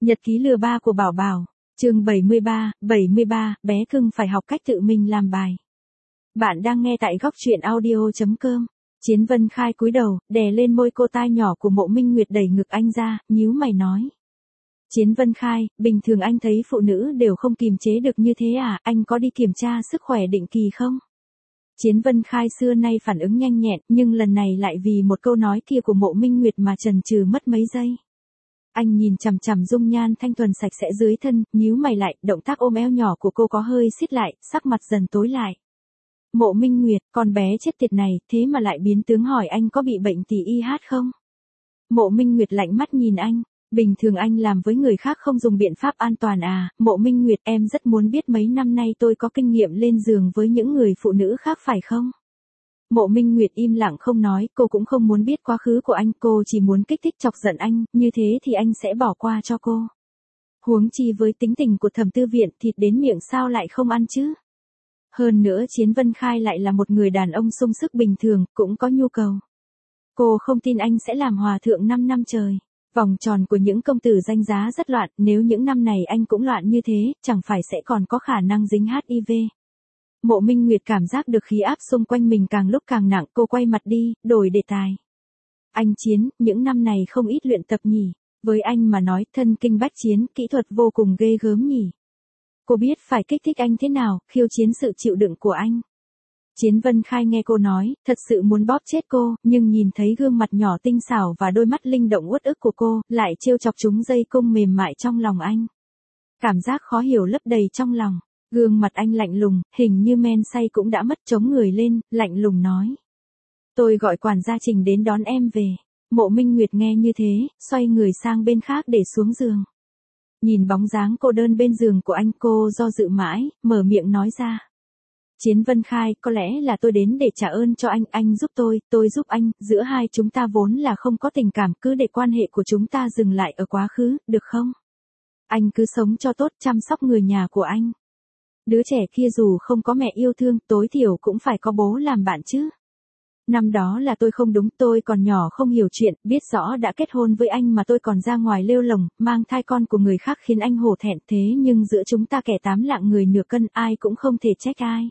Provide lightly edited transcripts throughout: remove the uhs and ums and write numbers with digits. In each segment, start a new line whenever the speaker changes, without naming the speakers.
Nhật ký lừa ba của Bảo Bảo, chương 73, bé cưng phải học cách tự mình làm bài. Bạn đang nghe tại góc truyện audio.com. Chiến Vân Khai cúi đầu, đè lên môi cô tai nhỏ của Mộ Minh Nguyệt đẩy ngực anh ra, nhíu mày nói. Chiến Vân Khai, bình thường anh thấy phụ nữ đều không kiềm chế được như thế à, anh có đi kiểm tra sức khỏe định kỳ không? Chiến Vân Khai xưa nay phản ứng nhanh nhẹn, nhưng lần này lại vì một câu nói kia của Mộ Minh Nguyệt mà chần chừ mất mấy giây. Anh nhìn chằm chằm dung nhan thanh thuần sạch sẽ dưới thân, nhíu mày lại, động tác ôm eo nhỏ của cô có hơi xít lại, sắc mặt dần tối lại. Mộ Minh Nguyệt, con bé chết tiệt này, thế mà lại biến tướng hỏi anh có bị bệnh tỷ y hát không? Mộ Minh Nguyệt lạnh mắt nhìn anh, bình thường anh làm với người khác không dùng biện pháp an toàn à, Mộ Minh Nguyệt em rất muốn biết mấy năm nay tôi có kinh nghiệm lên giường với những người phụ nữ khác phải không? Mộ Minh Nguyệt im lặng không nói, cô cũng không muốn biết quá khứ của anh, cô chỉ muốn kích thích chọc giận anh, như thế thì anh sẽ bỏ qua cho cô. Huống chi với tính tình của Thẩm Tư Viện, thịt đến miệng sao lại không ăn chứ? Hơn nữa Chiến Vân Khai lại là một người đàn ông sung sức bình thường, cũng có nhu cầu. Cô không tin anh sẽ làm hòa thượng 5 năm trời. Vòng tròn của những công tử danh giá rất loạn, nếu những năm này anh cũng loạn như thế, chẳng phải sẽ còn có khả năng dính HIV. Mộ Minh Nguyệt cảm giác được khí áp xung quanh mình càng lúc càng nặng, cô quay mặt đi, đổi đề tài. Anh Chiến, những năm này không ít luyện tập nhỉ, với anh mà nói thân kinh bách chiến, kỹ thuật vô cùng ghê gớm nhỉ. Cô biết phải kích thích anh thế nào, khiêu chiến sự chịu đựng của anh. Chiến Vân Khai nghe cô nói, thật sự muốn bóp chết cô, nhưng nhìn thấy gương mặt nhỏ tinh xảo và đôi mắt linh động uất ức của cô, lại trêu chọc chúng dây cung mềm mại trong lòng anh. Cảm giác khó hiểu lấp đầy trong lòng. Gương mặt anh lạnh lùng, hình như men say cũng đã mất, chống người lên, lạnh lùng nói. Tôi gọi quản gia Trình đến đón em về. Mộ Minh Nguyệt nghe như thế, xoay người sang bên khác để xuống giường. Nhìn bóng dáng cô đơn bên giường của anh, cô do dự mãi, mở miệng nói ra. Chiến Vân Khai, có lẽ là tôi đến để trả ơn cho anh giúp tôi giúp anh, giữa hai chúng ta vốn là không có tình cảm, cứ để quan hệ của chúng ta dừng lại ở quá khứ, được không? Anh cứ sống cho tốt, chăm sóc người nhà của anh. Đứa trẻ kia dù không có mẹ yêu thương, tối thiểu cũng phải có bố làm bạn chứ. Năm đó là tôi không đúng, tôi còn nhỏ không hiểu chuyện, biết rõ đã kết hôn với anh mà tôi còn ra ngoài lêu lồng, mang thai con của người khác khiến anh hổ thẹn, thế nhưng giữa chúng ta kẻ 8 lạng người nửa cân, ai cũng không thể trách ai.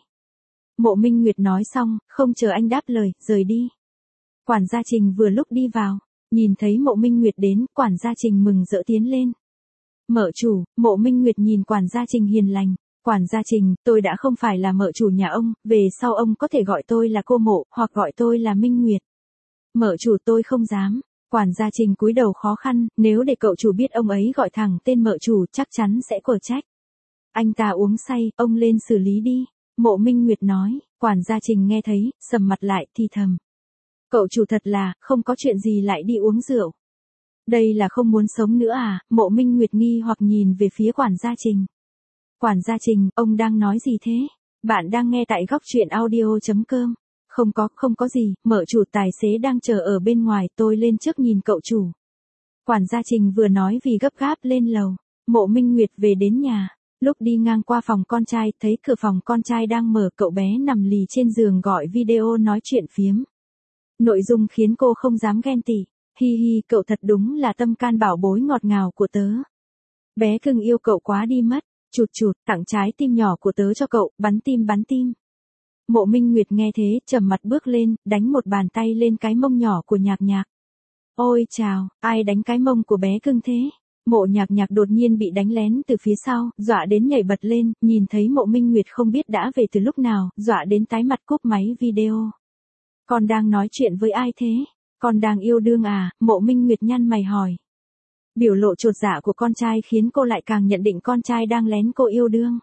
Mộ Minh Nguyệt nói xong, không chờ anh đáp lời, rời đi. Quản gia Trình vừa lúc đi vào, nhìn thấy Mộ Minh Nguyệt đến, quản gia Trình mừng rỡ tiến lên. Mợ chủ, Mộ Minh Nguyệt nhìn quản gia Trình hiền lành. Quản gia Trình, tôi đã không phải là mợ chủ nhà ông, về sau ông có thể gọi tôi là cô Mộ, hoặc gọi tôi là Minh Nguyệt. Mợ chủ tôi không dám. Quản gia Trình cúi đầu khó khăn, nếu để cậu chủ biết ông ấy gọi thẳng tên mợ chủ chắc chắn sẽ quở trách. Anh ta uống say, ông lên xử lý đi. Mộ Minh Nguyệt nói, quản gia Trình nghe thấy, sầm mặt lại, thì thầm. Cậu chủ thật là, không có chuyện gì lại đi uống rượu. Đây là không muốn sống nữa à, Mộ Minh Nguyệt nghi hoặc nhìn về phía quản gia Trình. Quản gia Trình, ông đang nói gì thế? Bạn đang nghe tại góc truyện audio.com. Không có gì, mợ chủ tài xế đang chờ ở bên ngoài, tôi lên trước nhìn cậu chủ. Quản gia Trình vừa nói vì gấp gáp lên lầu. Mộ Minh Nguyệt về đến nhà. Lúc đi ngang qua phòng con trai, thấy cửa phòng con trai đang mở, cậu bé nằm lì trên giường gọi video nói chuyện phiếm. Nội dung khiến cô không dám ghen tị. Hi hi, cậu thật đúng là tâm can bảo bối ngọt ngào của tớ. Bé cưng yêu cậu quá đi mất. Chụt, tặng trái tim nhỏ của tớ cho cậu, bắn tim. Mộ Minh Nguyệt nghe thế, trầm mặt bước lên, đánh một bàn tay lên cái mông nhỏ của Nhạc Nhạc. Ôi chào, ai đánh cái mông của bé cưng thế? Mộ Nhạc Nhạc đột nhiên bị đánh lén từ phía sau, dọa đến nhảy bật lên, nhìn thấy Mộ Minh Nguyệt không biết đã về từ lúc nào, dọa đến tái mặt cúp máy video. Con đang nói chuyện với ai thế? Con đang yêu đương à? Mộ Minh Nguyệt nhăn mày hỏi. Biểu lộ chột dạ của con trai khiến cô lại càng nhận định con trai đang lén cô yêu đương.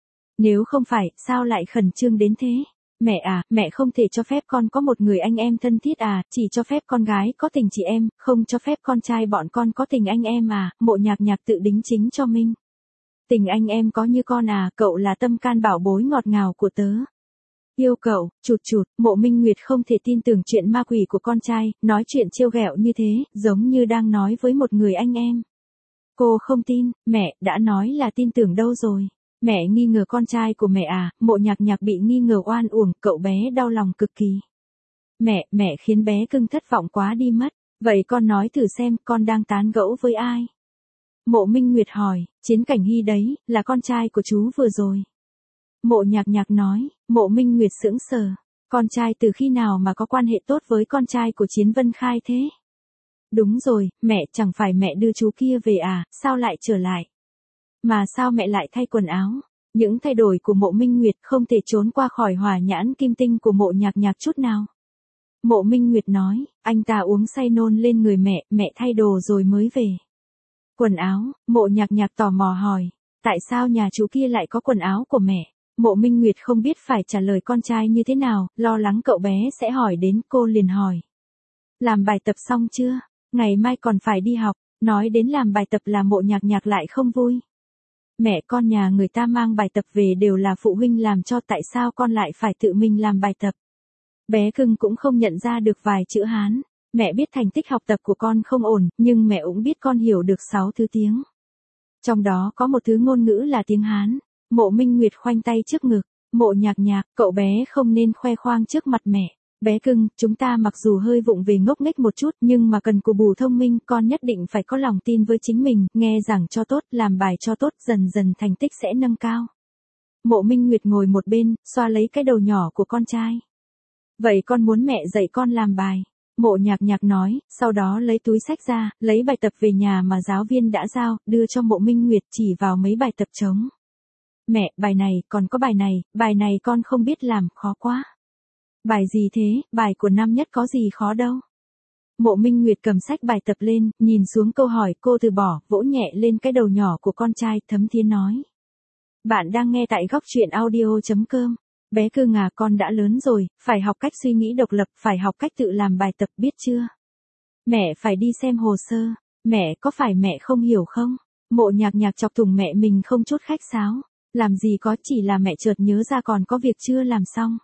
Nếu không phải, sao lại khẩn trương đến thế? Mẹ à, mẹ không thể cho phép con có một người anh em thân thiết à, chỉ cho phép con gái có tình chị em, không cho phép con trai bọn con có tình anh em à, Mộ Nhạc Nhạc tự đính chính cho mình. Tình anh em có như con à, cậu là tâm can bảo bối ngọt ngào của tớ. Yêu cậu, chụt, Mộ Minh Nguyệt không thể tin tưởng chuyện ma quỷ của con trai, nói chuyện trêu ghẹo như thế, giống như đang nói với một người anh em. Cô không tin, mẹ, đã nói là tin tưởng đâu rồi. Mẹ nghi ngờ con trai của mẹ à, Mộ Nhạc Nhạc bị nghi ngờ oan uổng, cậu bé đau lòng cực kỳ. Mẹ khiến bé cưng thất vọng quá đi mất, vậy con nói thử xem, con đang tán gẫu với ai? Mộ Minh Nguyệt hỏi, Chiến Cảnh Hy đấy, là con trai của chú vừa rồi. Mộ Nhạc Nhạc nói, Mộ Minh Nguyệt sững sờ. Con trai từ khi nào mà có quan hệ tốt với con trai của Chiến Vân Khai thế? Đúng rồi, mẹ, chẳng phải mẹ đưa chú kia về à, sao lại trở lại? Mà sao mẹ lại thay quần áo? Những thay đổi của Mộ Minh Nguyệt không thể trốn qua khỏi hỏa nhãn kim tinh của Mộ Nhạc Nhạc chút nào. Mộ Minh Nguyệt nói, anh ta uống say nôn lên người mẹ, mẹ thay đồ rồi mới về. Quần áo, Mộ Nhạc Nhạc tò mò hỏi, tại sao nhà chú kia lại có quần áo của mẹ? Mộ Minh Nguyệt không biết phải trả lời con trai như thế nào, lo lắng cậu bé sẽ hỏi đến, cô liền hỏi. Làm bài tập xong chưa? Ngày mai còn phải đi học. Nói đến làm bài tập là Mộ Nhạc Nhạc lại không vui. Mẹ, con nhà người ta mang bài tập về đều là phụ huynh làm cho, tại sao con lại phải tự mình làm bài tập? Bé cưng cũng không nhận ra được vài chữ Hán. Mẹ biết thành tích học tập của con không ổn, nhưng mẹ cũng biết con hiểu được 6 thứ tiếng. Trong đó có một thứ ngôn ngữ là tiếng Hán. Mộ Minh Nguyệt khoanh tay trước ngực. Mộ Nhạc Nhạc, cậu bé không nên khoe khoang trước mặt mẹ. Bé cưng, chúng ta mặc dù hơi vụng về ngốc nghếch một chút, nhưng mà cần cù bù thông minh, con nhất định phải có lòng tin với chính mình, nghe giảng cho tốt, làm bài cho tốt, dần dần thành tích sẽ nâng cao. Mộ Minh Nguyệt ngồi một bên, xoa lấy cái đầu nhỏ của con trai. Vậy con muốn mẹ dạy con làm bài. Mộ Nhạc Nhạc nói, sau đó lấy túi xách ra, lấy bài tập về nhà mà giáo viên đã giao, đưa cho Mộ Minh Nguyệt, chỉ vào mấy bài tập trống. Mẹ, bài này, còn có bài này con không biết làm, khó quá. Bài gì thế, bài của năm nhất có gì khó đâu. Mộ Minh Nguyệt cầm sách bài tập lên, nhìn xuống câu hỏi, cô từ bỏ, vỗ nhẹ lên cái đầu nhỏ của con trai, thấm thía nói. Bạn đang nghe tại Góc Chuyện Audio.com. Bé cưng à, con đã lớn rồi, phải học cách suy nghĩ độc lập, phải học cách tự làm bài tập, biết chưa? Mẹ phải đi xem hồ sơ. Mẹ, có phải mẹ không hiểu không? Mộ Nhạc Nhạc chọc thủng mẹ mình không chút khách sáo. Làm gì có, chỉ là mẹ chợt nhớ ra còn có việc chưa làm xong.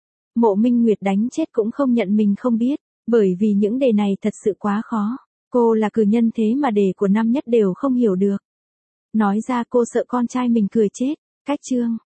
Mộ Minh Nguyệt đánh chết cũng không nhận mình không biết, bởi vì những đề này thật sự quá khó. Cô là cử nhân thế mà đề của năm nhất đều không hiểu được. Nói ra cô sợ con trai mình cười chết. Cách chương.